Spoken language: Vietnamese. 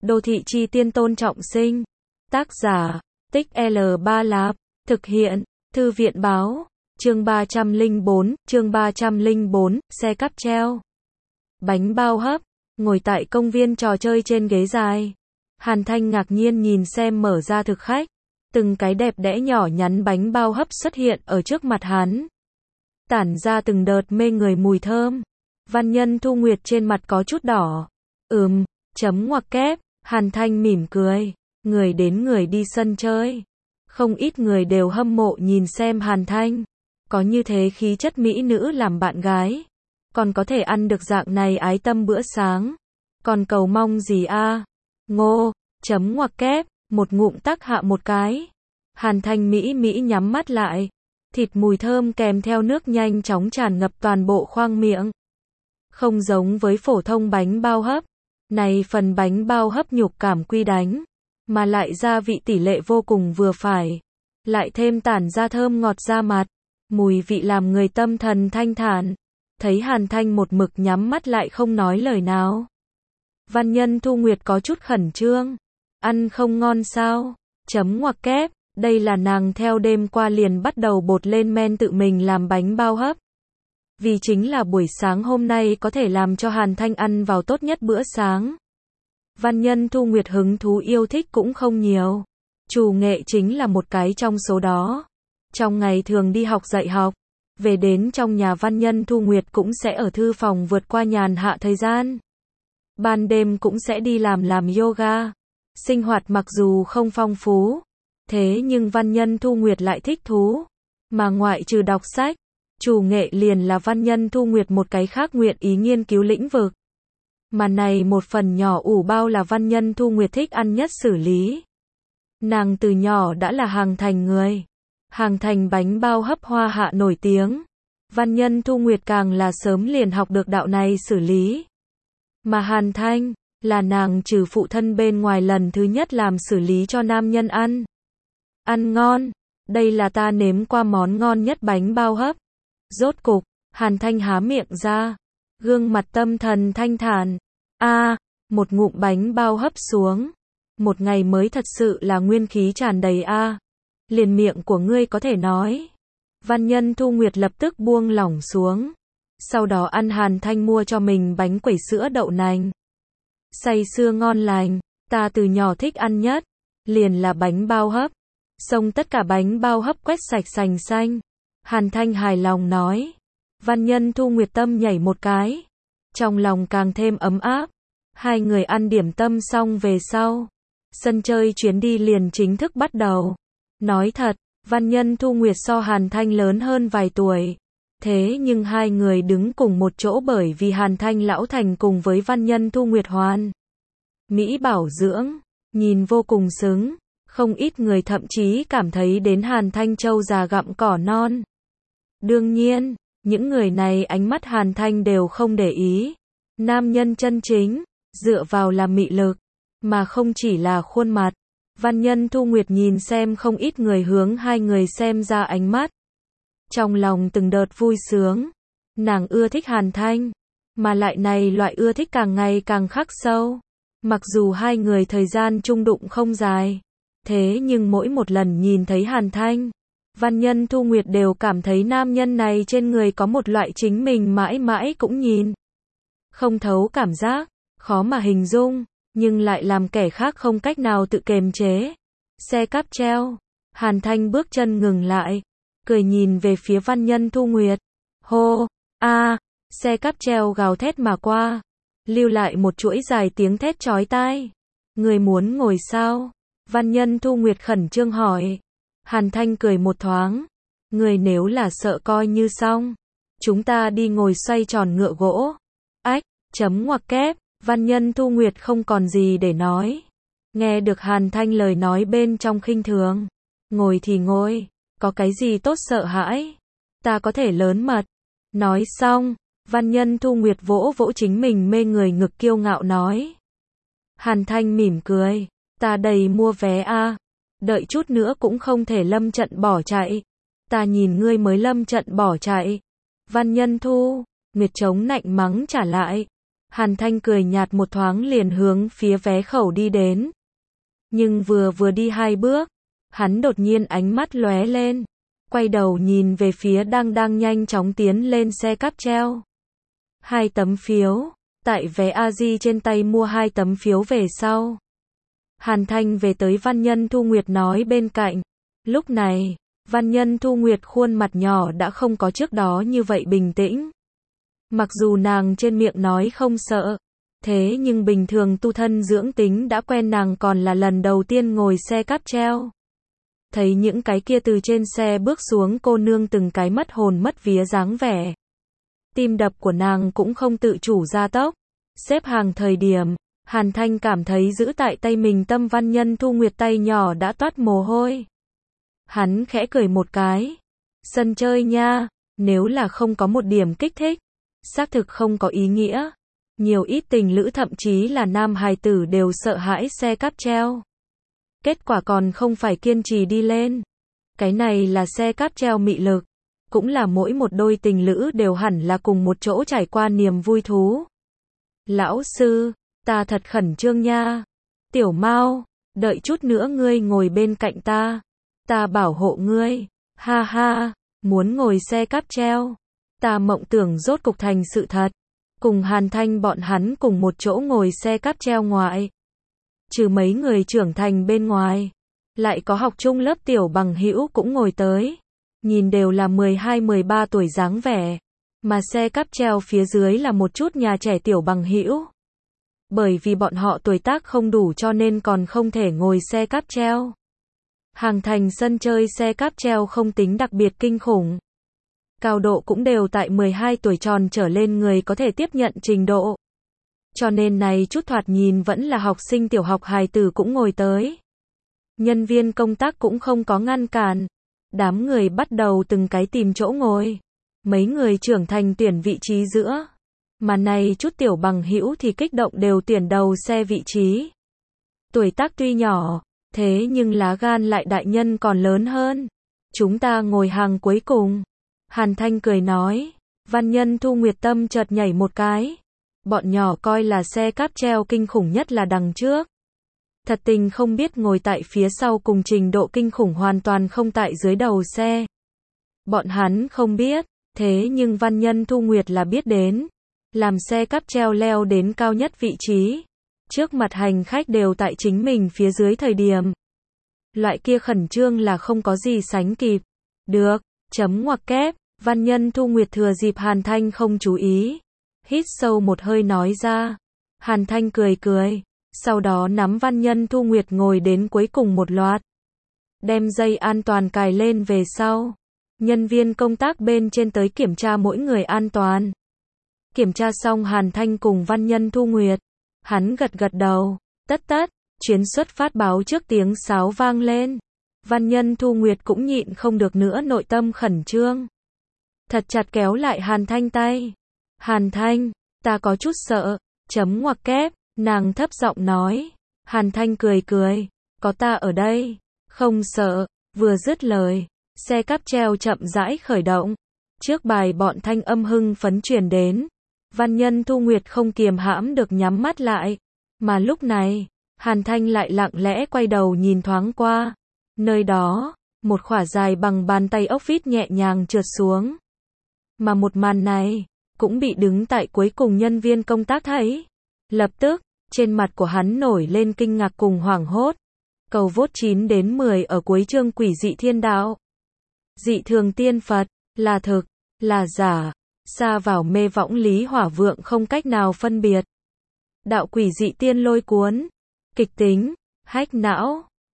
Đô thị chi tiên Tôn Trọng Sinh. Tác giả, Tích L3 Lạp. Thực hiện, Thư viện báo. Chương 304, xe cáp treo. Bánh bao hấp. Ngồi tại công viên trò chơi trên ghế dài. Hàn Thanh ngạc nhiên nhìn xem mở ra thực khách. Từng cái đẹp đẽ nhỏ nhắn bánh bao hấp xuất hiện ở trước mặt hắn. Tản ra từng đợt mê người mùi thơm. Văn Nhân Thu Nguyệt trên mặt có chút đỏ. Chấm ngoặc kép. Hàn Thanh mỉm cười. Người đến người đi sân chơi. Không ít người đều hâm mộ nhìn xem Hàn Thanh. Có như thế khí chất mỹ nữ làm bạn gái. Còn có thể ăn được dạng này ái tâm bữa sáng. Còn cầu mong gì a? Ngô, chấm ngoặc kép, một ngụm tắc hạ một cái. Hàn Thanh mỹ nhắm mắt lại. Thịt mùi thơm kèm theo nước nhanh chóng tràn ngập toàn bộ khoang miệng. Không giống với phổ thông bánh bao hấp. Này phần bánh bao hấp nhục cảm quy đánh. Mà lại gia vị tỷ lệ vô cùng vừa phải. Lại thêm tản ra thơm ngọt ra mặt. Mùi vị làm người tâm thần thanh thản. Thấy Hàn Thanh một mực nhắm mắt lại không nói lời nào. Văn Nhân Thu Nguyệt có chút khẩn trương. Ăn không ngon sao? Chấm ngoặc kép. Đây là nàng theo đêm qua liền bắt đầu bột lên men tự mình làm bánh bao hấp. Vì chính là buổi sáng hôm nay có thể làm cho Hàn Thanh ăn vào tốt nhất bữa sáng. Văn Nhân Thu Nguyệt hứng thú yêu thích cũng không nhiều. Chủ nghệ chính là một cái trong số đó. Trong ngày thường đi học dạy học. Về đến trong nhà Văn Nhân Thu Nguyệt cũng sẽ ở thư phòng vượt qua nhàn hạ thời gian. Ban đêm cũng sẽ đi làm yoga. Sinh hoạt mặc dù không phong phú. Thế nhưng Văn Nhân Thu Nguyệt lại thích thú. Mà ngoại trừ đọc sách, chủ nghệ liền là Văn Nhân Thu Nguyệt một cái khác nguyện ý nghiên cứu lĩnh vực. Mà này một phần nhỏ ủ bao là Văn Nhân Thu Nguyệt thích ăn nhất xử lý. Nàng từ nhỏ đã là Hàng Thành người. Hàng Thành bánh bao hấp hoa hạ nổi tiếng. Văn Nhân Thu Nguyệt càng là sớm liền học được đạo này xử lý. Mà Hàn Thanh, là nàng trừ phụ thân bên ngoài lần thứ nhất làm xử lý cho nam nhân ăn. Ăn ngon, đây là ta nếm qua món ngon nhất bánh bao hấp. Rốt cục, Hàn Thanh há miệng ra. Gương mặt tâm thần thanh thản. Một ngụm bánh bao hấp xuống. Một ngày mới thật sự là nguyên khí tràn đầy liền miệng của ngươi có thể nói. Văn Nhân Thu Nguyệt lập tức buông lỏng xuống. Sau đó ăn Hàn Thanh mua cho mình bánh quẩy sữa đậu nành. Say sưa ngon lành, ta từ nhỏ thích ăn nhất. Liền là bánh bao hấp. Xông tất cả bánh bao hấp quét sạch sành xanh. Hàn Thanh hài lòng nói. Văn Nhân Thu Nguyệt tâm nhảy một cái. Trong lòng càng thêm ấm áp. Hai người ăn điểm tâm xong về sau. Sân chơi chuyến đi liền chính thức bắt đầu. Nói thật, Văn Nhân Thu Nguyệt so Hàn Thanh lớn hơn vài tuổi. Thế nhưng hai người đứng cùng một chỗ bởi vì Hàn Thanh lão thành cùng với Văn Nhân Thu Nguyệt hoàn mỹ bảo dưỡng, nhìn vô cùng xứng. Không ít người thậm chí cảm thấy đến Hàn Thanh trâu già gặm cỏ non. Đương nhiên, những người này ánh mắt Hàn Thanh đều không để ý. Nam nhân chân chính, dựa vào là mị lực, mà không chỉ là khuôn mặt. Văn Nhân Thu Nguyệt nhìn xem không ít người hướng hai người xem ra ánh mắt. Trong lòng từng đợt vui sướng. Nàng ưa thích Hàn Thanh, mà lại này loại ưa thích càng ngày càng khắc sâu. Mặc dù hai người thời gian chung đụng không dài. Thế nhưng mỗi một lần nhìn thấy Hàn Thanh, Văn Nhân Thu Nguyệt đều cảm thấy nam nhân này trên người có một loại chính mình mãi mãi cũng nhìn không thấu cảm giác, khó mà hình dung, nhưng lại làm kẻ khác không cách nào tự kiềm chế. Xe cáp treo. Hàn Thanh bước chân ngừng lại, cười nhìn về phía Văn Nhân Thu Nguyệt. Hô, xe cáp treo gào thét mà qua, lưu lại một chuỗi dài tiếng thét chói tai. Người muốn ngồi sao? Văn Nhân Thu Nguyệt khẩn trương hỏi. Hàn Thanh cười một thoáng. Người nếu là sợ coi như xong. Chúng ta đi ngồi xoay tròn ngựa gỗ. Chấm ngoặc kép. Văn Nhân Thu Nguyệt không còn gì để nói. Nghe được Hàn Thanh lời nói bên trong khinh thường. Ngồi thì ngồi. Có cái gì tốt sợ hãi? Ta có thể lớn mật. Nói xong, Văn Nhân Thu Nguyệt vỗ vỗ chính mình mê người ngực kiêu ngạo nói. Hàn Thanh mỉm cười. Ta đầy mua vé đợi chút nữa cũng không thể lâm trận bỏ chạy. Ta nhìn ngươi mới lâm trận bỏ chạy. Văn Nhân Thu Nguyệt chống nạnh mắng trả lại. Hàn Thanh cười nhạt một thoáng liền hướng phía vé khẩu đi đến. Nhưng vừa đi 2 bước, hắn đột nhiên ánh mắt lóe lên, quay đầu nhìn về phía đang nhanh chóng tiến lên xe cáp treo. 2 tấm phiếu, tại vé A-di trên tay mua 2 tấm phiếu về sau. Hàn Thanh về tới Văn Nhân Thu Nguyệt nói bên cạnh. Lúc này, Văn Nhân Thu Nguyệt khuôn mặt nhỏ đã không có trước đó như vậy bình tĩnh. Mặc dù nàng trên miệng nói không sợ, thế nhưng bình thường tu thân dưỡng tính đã quen, nàng còn là lần đầu tiên ngồi xe cáp treo. Thấy những cái kia từ trên xe bước xuống cô nương từng cái mất hồn mất vía dáng vẻ. Tim đập của nàng cũng không tự chủ gia tốc. Xếp hàng thời điểm, Hàn Thanh cảm thấy giữ tại tay mình tâm Văn Nhân Thu Nguyệt tay nhỏ đã toát mồ hôi. Hắn khẽ cười một cái. Sân chơi nha, nếu là không có một điểm kích thích, xác thực không có ý nghĩa. Nhiều ít tình lữ thậm chí là nam hài tử đều sợ hãi xe cáp treo. Kết quả còn không phải kiên trì đi lên. Cái này là xe cáp treo mị lực. Cũng là mỗi một đôi tình lữ đều hẳn là cùng một chỗ trải qua niềm vui thú. Lão sư, ta thật khẩn trương nha. Tiểu Mao, đợi chút nữa ngươi ngồi bên cạnh ta. Ta bảo hộ ngươi. Ha ha, muốn ngồi xe cáp treo. Ta mộng tưởng rốt cục thành sự thật. Cùng Hàn Thanh bọn hắn cùng một chỗ ngồi xe cáp treo ngoại. Trừ mấy người trưởng thành bên ngoài, lại có học chung lớp tiểu bằng hữu cũng ngồi tới. Nhìn đều là 12-13 tuổi dáng vẻ. Mà xe cáp treo phía dưới là một chút nhà trẻ tiểu bằng hữu. Bởi vì bọn họ tuổi tác không đủ cho nên còn không thể ngồi xe cáp treo. Hàng thành sân chơi xe cáp treo không tính đặc biệt kinh khủng. Cao độ cũng đều tại 12 tuổi tròn trở lên người có thể tiếp nhận trình độ. Cho nên này chút thoạt nhìn vẫn là học sinh tiểu học hài tử cũng ngồi tới. Nhân viên công tác cũng không có ngăn cản. Đám người bắt đầu từng cái tìm chỗ ngồi. Mấy người trưởng thành tuyển vị trí giữa. Mà này chút tiểu bằng hữu thì kích động đều tuyển đầu xe vị trí. Tuổi tác tuy nhỏ, thế nhưng lá gan lại đại nhân còn lớn hơn. Chúng ta ngồi hàng cuối cùng. Hàn Thanh cười nói. Văn Nhân Thu Nguyệt tâm chợt nhảy một cái. Bọn nhỏ coi là xe cáp treo kinh khủng nhất là đằng trước. Thật tình không biết ngồi tại phía sau cùng trình độ kinh khủng hoàn toàn không tại dưới đầu xe. Bọn hắn không biết, thế nhưng Văn Nhân Thu Nguyệt là biết đến. Làm xe cáp treo leo đến cao nhất vị trí. Trước mặt hành khách đều tại chính mình phía dưới thời điểm. Loại kia khẩn trương là không có gì sánh kịp. Được, chấm ngoặc kép, Văn Nhân Thu Nguyệt thừa dịp Hàn Thanh không chú ý. Hít sâu một hơi nói ra. Hàn Thanh cười cười. Sau đó nắm Văn Nhân Thu Nguyệt ngồi đến cuối cùng một loạt. Đem dây an toàn cài lên về sau. Nhân viên công tác bên trên tới kiểm tra mỗi người an toàn. Kiểm tra xong Hàn Thanh cùng Văn Nhân Thu Nguyệt. Hắn gật gật đầu. Tất, chuyến xuất phát báo trước tiếng sáo vang lên. Văn Nhân Thu Nguyệt cũng nhịn không được nữa nội tâm khẩn trương. Thật chặt kéo lại Hàn Thanh tay. Hàn Thanh, ta có chút sợ. Chấm ngoặc kép, nàng thấp giọng nói. Hàn Thanh cười cười. Có ta ở đây. Không sợ. Vừa dứt lời, xe cáp treo chậm rãi khởi động. Trước bài bọn thanh âm hưng phấn truyền đến. Văn Nhân Thu Nguyệt không kiềm hãm được nhắm mắt lại. Mà lúc này, Hàn Thanh lại lặng lẽ quay đầu nhìn thoáng qua. Nơi đó, một khỏa dài bằng bàn tay ốc vít nhẹ nhàng trượt xuống. Mà một màn này, cũng bị đứng tại cuối cùng nhân viên công tác thấy. Lập tức, trên mặt của hắn nổi lên kinh ngạc cùng hoảng hốt. Cầu vote 9 đến 10 ở cuối chương Quỷ dị thiên đạo. Dị thường tiên Phật, là thực, là giả, xa vào mê võng lý hỏa vượng không cách nào phân biệt. Đạo quỷ dị tiên lôi cuốn, kịch tính, hách não.